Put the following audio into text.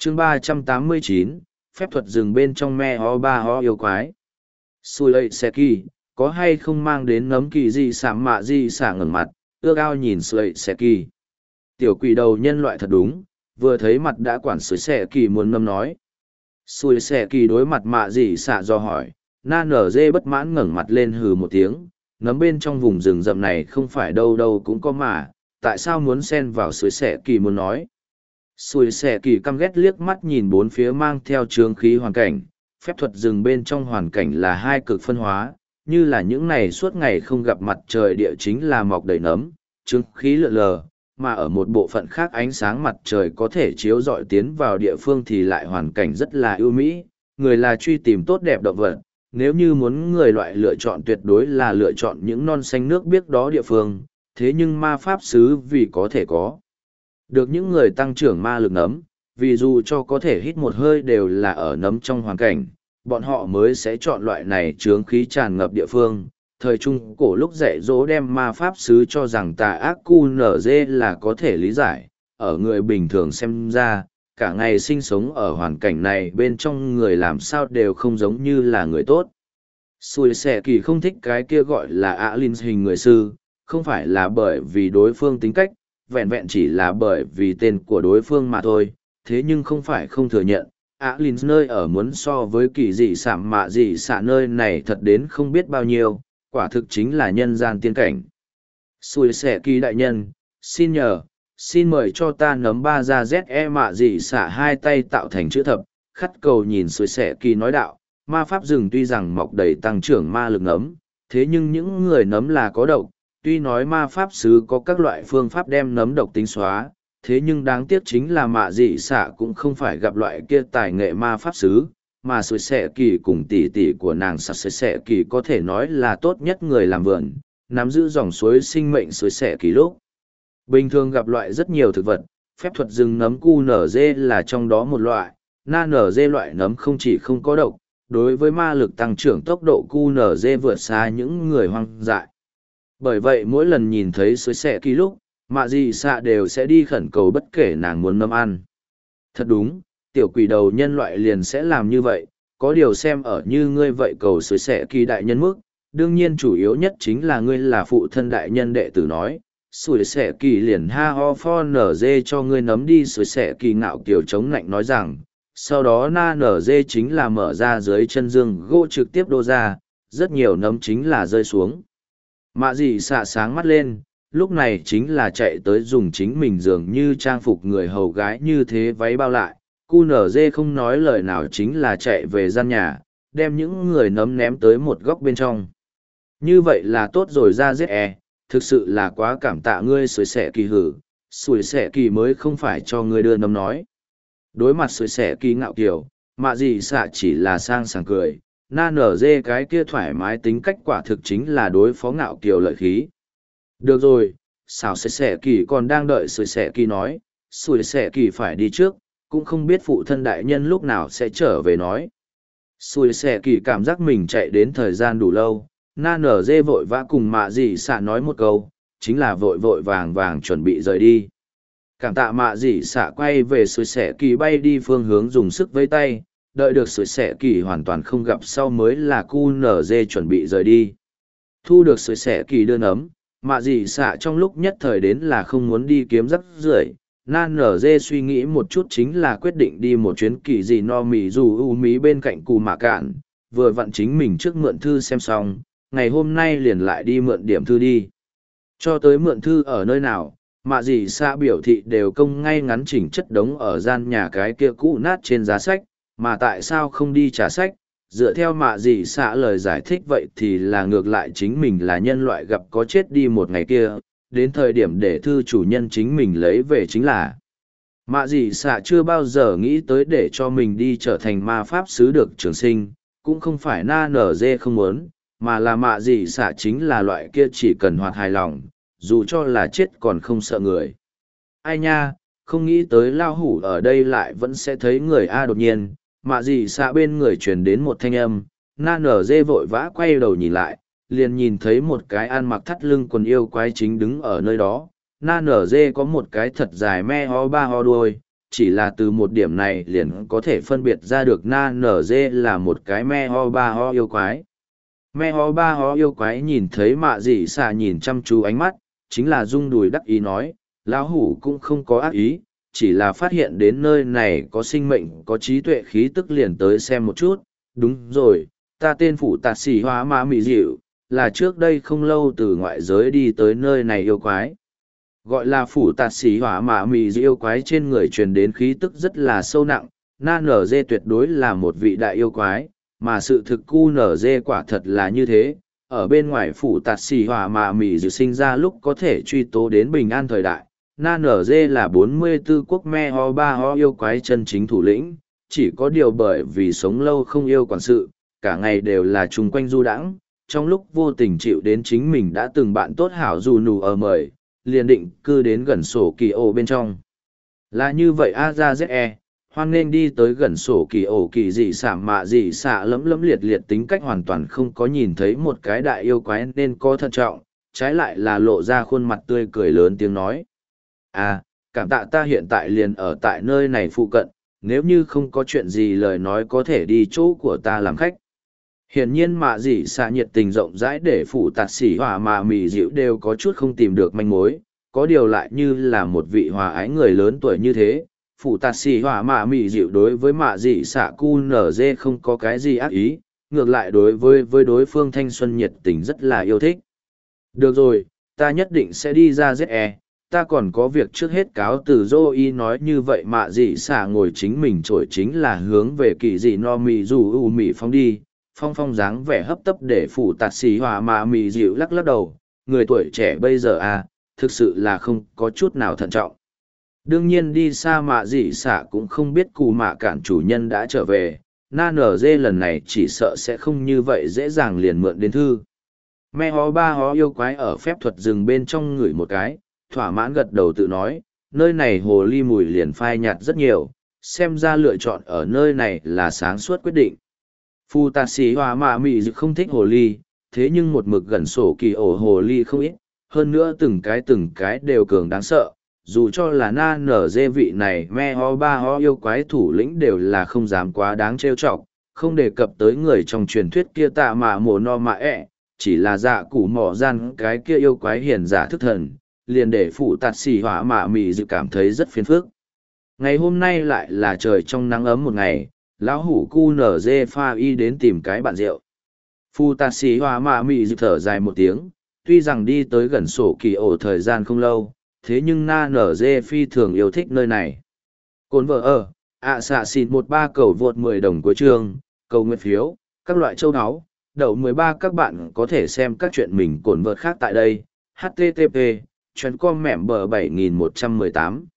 chương 389, phép thuật rừng bên trong me ho ba ho yêu quái. Xui lệ xe kỳ, có hay không mang đến nấm kỳ gì sảm mạ gì xả ngẩn mặt, ước ao nhìn xui lệ xe kỳ. Tiểu quỷ đầu nhân loại thật đúng, vừa thấy mặt đã quản xui xe kỳ muốn nâm nói. Xui xe kỳ đối mặt mạ gì xả do hỏi, na nở dê bất mãn ngẩng mặt lên hừ một tiếng, nấm bên trong vùng rừng rậm này không phải đâu đâu cũng có mà, tại sao muốn xen vào xui xe kỳ muốn nói. Xui xẻ kỳ căm ghét liếc mắt nhìn bốn phía mang theo chướng khí hoàn cảnh, phép thuật rừng bên trong hoàn cảnh là hai cực phân hóa, như là những này suốt ngày không gặp mặt trời địa chính là mọc đầy nấm, chướng khí lượn lờ, mà ở một bộ phận khác ánh sáng mặt trời có thể chiếu rọi tiến vào địa phương thì lại hoàn cảnh rất là ưu mỹ, người là truy tìm tốt đẹp động vật, nếu như muốn người loại lựa chọn tuyệt đối là lựa chọn những non xanh nước biếc đó địa phương, thế nhưng ma pháp sứ vì có thể có được những người tăng trưởng ma lực nấm, vì dù cho có thể hít một hơi đều là ở nấm trong hoàn cảnh, bọn họ mới sẽ chọn loại này chướng khí tràn ngập địa phương. Thời trung cổ lúc dạy dỗ đem ma pháp sứ cho rằng tà ác cu nở dê là có thể lý giải, ở người bình thường xem ra, cả ngày sinh sống ở hoàn cảnh này bên trong người làm sao đều không giống như là người tốt. Xui xẻ kỳ không thích cái kia gọi là Alin hình người sư, không phải là bởi vì đối phương tính cách, vẹn vẹn chỉ là bởi vì tên của đối phương mà thôi, thế nhưng không phải không thừa nhận. Alin nơi ở muốn so với kỳ dị sảm mạ dị xạ nơi này thật đến không biết bao nhiêu, quả thực chính là nhân gian tiên cảnh. Xui xẻ kỳ đại nhân, xin nhờ, xin mời cho ta nấm ba ra ZE mạ dị xạ hai tay tạo thành chữ thập, khắt cầu nhìn xui xẻ kỳ nói đạo, ma pháp rừng tuy rằng mọc đầy tăng trưởng ma lực nấm, thế nhưng những người nấm là có độc. Tuy nói ma pháp sứ có các loại phương pháp đem nấm độc tính xóa, thế nhưng đáng tiếc chính là mạ dị xạ cũng không phải gặp loại kia tài nghệ ma pháp sứ, mà sủi xẻ kỳ cùng tỷ tỷ của nàng sạch sủi xẻ kỳ có thể nói là tốt nhất người làm vườn, nắm giữ dòng suối sinh mệnh sủi xẻ kỳ lúc. Bình thường gặp loại rất nhiều thực vật, phép thuật rừng nấm cu nở dê là trong đó một loại, na nở dê loại nấm không chỉ không có độc, đối với ma lực tăng trưởng tốc độ cu nở dê vượt xa những người hoang dại. Bởi vậy mỗi lần nhìn thấy suối xẻ kỳ lúc, mạ dị xạ đều sẽ đi khẩn cầu bất kể nàng muốn nấm ăn. Thật đúng, tiểu quỷ đầu nhân loại liền sẽ làm như vậy, có điều xem ở như ngươi vậy cầu suối xẻ kỳ đại nhân mức, đương nhiên chủ yếu nhất chính là ngươi là phụ thân đại nhân đệ tử nói. Suối xẻ kỳ liền ha ho pho nở dê cho ngươi nấm đi suối xẻ kỳ ngạo kiểu chống nạnh nói rằng, sau đó na nở dê chính là mở ra dưới chân dương gỗ trực tiếp đô ra, rất nhiều nấm chính là rơi xuống. Mạ dị xạ sáng mắt lên, lúc này chính là chạy tới dùng chính mình dường như trang phục người hầu gái như thế váy bao lại. Cu nở dê không nói lời nào chính là chạy về gian nhà, đem những người nấm ném tới một góc bên trong. Như vậy là tốt rồi ra giết thực sự là quá cảm tạ ngươi sủi xẻ kỳ hử, sủi xẻ kỳ mới không phải cho ngươi đưa nấm nói. Đối mặt sủi xẻ kỳ ngạo kiểu, mạ dị xạ chỉ là sang sảng cười. Na nở dê cái kia thoải mái tính cách quả thực chính là đối phó ngạo kiều lợi khí. Được rồi, xảo sủi xẻ kỳ còn đang đợi sủi xẻ kỳ nói, sủi xẻ kỳ phải đi trước, cũng không biết phụ thân đại nhân lúc nào sẽ trở về nói. Sủi xẻ kỳ cảm giác mình chạy đến thời gian đủ lâu, na nở dê vội vã cùng mạ dị xạ nói một câu, chính là vội vội vàng vàng chuẩn bị rời đi. Cảm tạ mạ dị xạ quay về sủi xẻ kỳ bay đi phương hướng dùng sức vây tay, đợi được sủi xẻ kỳ hoàn toàn không gặp sau mới là cu nở dê chuẩn bị rời đi. Thu được sủi xẻ kỳ đưa nấm, mạ dị xạ trong lúc nhất thời đến là không muốn đi kiếm rắc rưởi. Na nở dê suy nghĩ một chút chính là quyết định đi một chuyến kỳ dị no mì dù u mí bên cạnh cù mạ cạn, vừa vặn chính mình trước mượn thư xem xong, ngày hôm nay liền lại đi mượn điểm thư đi. Cho tới mượn thư ở nơi nào, mạ dị xạ biểu thị đều công ngay ngắn chỉnh chất đống ở gian nhà cái kia cũ nát trên giá sách, mà tại sao không đi trả sách, dựa theo mạ dị xạ lời giải thích vậy thì là ngược lại chính mình là nhân loại gặp có chết đi một ngày kia, đến thời điểm để thư chủ nhân chính mình lấy về chính là. Mạ dị xạ chưa bao giờ nghĩ tới để cho mình đi trở thành ma pháp sứ được trường sinh, cũng không phải na nở dê không muốn, mà là mạ dị xạ chính là loại kia chỉ cần hoạt hài lòng, dù cho là chết còn không sợ người. Ai nha, không nghĩ tới lao hủ ở đây lại vẫn sẽ thấy người A đột nhiên. Mạ dị xạ bên người truyền đến một thanh âm, na nở dê vội vã quay đầu nhìn lại, liền nhìn thấy một cái ăn mặc thắt lưng quần yêu quái chính đứng ở nơi đó. Na nở dê có một cái thật dài me ho ba ho đuôi, chỉ là từ một điểm này liền có thể phân biệt ra được na nở dê là một cái me ho ba ho yêu quái. Me ho ba ho yêu quái nhìn thấy mạ dị xạ nhìn chăm chú ánh mắt, chính là rung đùi đắc ý nói, lão hủ cũng không có ác ý, chỉ là phát hiện đến nơi này có sinh mệnh có trí tuệ khí tức liền tới xem một chút. Đúng rồi, ta tên phủ tạt xỉ hóa mã mị dịu, là trước đây không lâu từ ngoại giới đi tới nơi này yêu quái. Gọi là phủ tạt xỉ hỏa mã mị dịu yêu quái trên người truyền đến khí tức rất là sâu nặng, na nở dê tuyệt đối là một vị đại yêu quái, mà sự thực cu nở dê quả thật là như thế. Ở bên ngoài phủ tạt xỉ hỏa mã mị dịu sinh ra lúc có thể truy tố đến bình an thời đại. Na nở dê là 44 quốc me ho ba ho yêu quái chân chính thủ lĩnh, chỉ có điều bởi vì sống lâu không yêu quản sự, cả ngày đều là chung quanh du đãng, trong lúc vô tình chịu đến chính mình đã từng bạn tốt hảo dù nù ở mời, liền định cư đến gần sổ kỳ ổ bên trong. Là như vậy a ra ze, hoan nên đi tới gần sổ kỳ ổ kỳ dị xả mạ dị xả lẫm lẫm liệt liệt tính cách hoàn toàn không có nhìn thấy một cái đại yêu quái nên có thận trọng, trái lại là lộ ra khuôn mặt tươi cười lớn tiếng nói. À, cảm tạ ta hiện tại liền ở tại nơi này phụ cận, nếu như không có chuyện gì lời nói có thể đi chỗ của ta làm khách. Hiển nhiên mạ dị xạ nhiệt tình rộng rãi để phụ tạt xỉ hỏa mạ mị dịu đều có chút không tìm được manh mối, có điều lại như là một vị hòa ái người lớn tuổi như thế. Phụ tạt xỉ hỏa mạ mị dịu đối với mạ dị xạ cu nở dê không có cái gì ác ý, ngược lại đối với đối phương thanh xuân nhiệt tình rất là yêu thích. Được rồi, ta nhất định sẽ đi ra ZE, ta còn có việc trước hết cáo từ dô y nói như vậy mạ dị xả ngồi chính mình trổi chính là hướng về kỳ dị no mị dù u mị phong đi, phong dáng vẻ hấp tấp để phủ tạt xì hòa mạ mị dịu lắc lắc đầu, người tuổi trẻ bây giờ à, thực sự là không có chút nào thận trọng. Đương nhiên đi xa mạ dị xả cũng không biết cù mạ cản chủ nhân đã trở về, na nở dê lần này chỉ sợ sẽ không như vậy dễ dàng liền mượn đến thư. Me hó ba hó yêu quái ở phép thuật rừng bên trong ngửi một cái, thỏa mãn gật đầu tự nói, nơi này hồ ly mùi liền phai nhạt rất nhiều, xem ra lựa chọn ở nơi này là sáng suốt quyết định. Phu tà sĩ hòa mạ mị dự không thích hồ ly, thế nhưng một mực gần sổ kỳ ổ hồ ly không ít, hơn nữa từng cái đều cường đáng sợ, dù cho là na nở dê vị này me ho ba ho yêu quái thủ lĩnh đều là không dám quá đáng trêu chọc, không đề cập tới người trong truyền thuyết kia tạ mạ mồ no mạ ẹ, chỉ là dạ củ mỏ gian cái kia yêu quái hiền giả thức thần, liền để phụ tạt xỉ hỏa mạ mị dự cảm thấy rất phiền phức. Ngày hôm nay lại là trời trong nắng ấm một ngày, lão hủ cu nở dê pha y đến tìm cái bạn rượu. Phụ tạt xỉ hỏa mạ mị dự thở dài một tiếng, tuy rằng đi tới gần sổ kỳ ổ thời gian không lâu, thế nhưng na nở dê phi thường yêu thích nơi này. Cồn vợ ở, xạ xịt 13 cầu vượt 10 đồng cuối chương, cầu nguyện phiếu, các loại châu áo, đậu 13 các bạn có thể xem các chuyện mình cồn vợt khác tại đây. HTTP, chuyến com mẻm bờ 7118.